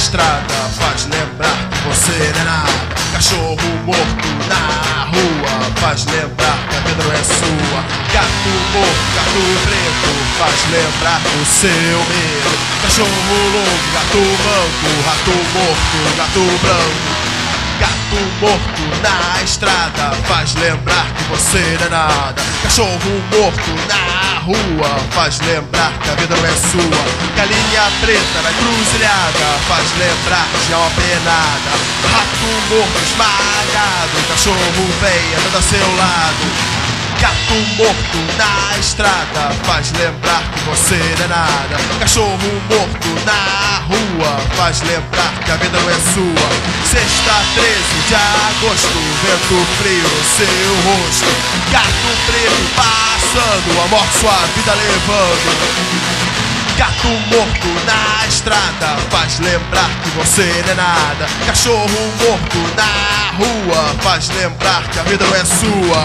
estrada faz lembrar que você não é nada. Cachorro morto na rua faz lembrar que a vida não é sua. Gato morto, gato preto faz lembrar do seu medo. Cachorro louco, gato manco, rato morto, gato branco. Gato morto na estrada faz lembrar que você não é nada. Cachorro morto na rua faz lembrar que a vida não é sua. Galinha preta na encruzilhada faz lembrar de alma penada. Rato morto esmagado, cachorro vem andando a seu lado. Gato morto na estrada faz lembrar que você não é nada. Cachorro morto na rua faz lembrar que a vida não é sua. Sexta, 13 de agosto, vento frio no seu rosto. Gato preto passando, a morte sua vida levando. Gato morto na estrada faz lembrar que você não é nada. Cachorro morto na rua faz lembrar que a vida não é sua.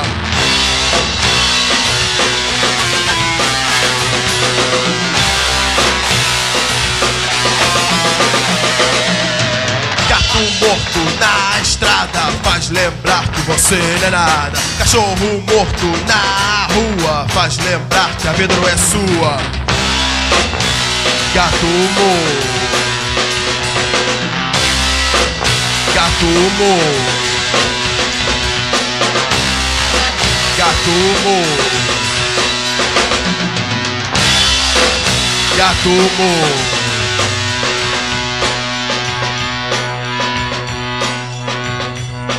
Gato morto na estrada faz lembrar que você não é nada. Cachorro morto na rua faz lembrar que a vida não é sua. Gato morto, gato morto, gato morto, gato morto.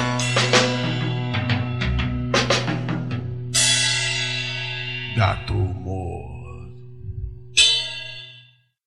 Gato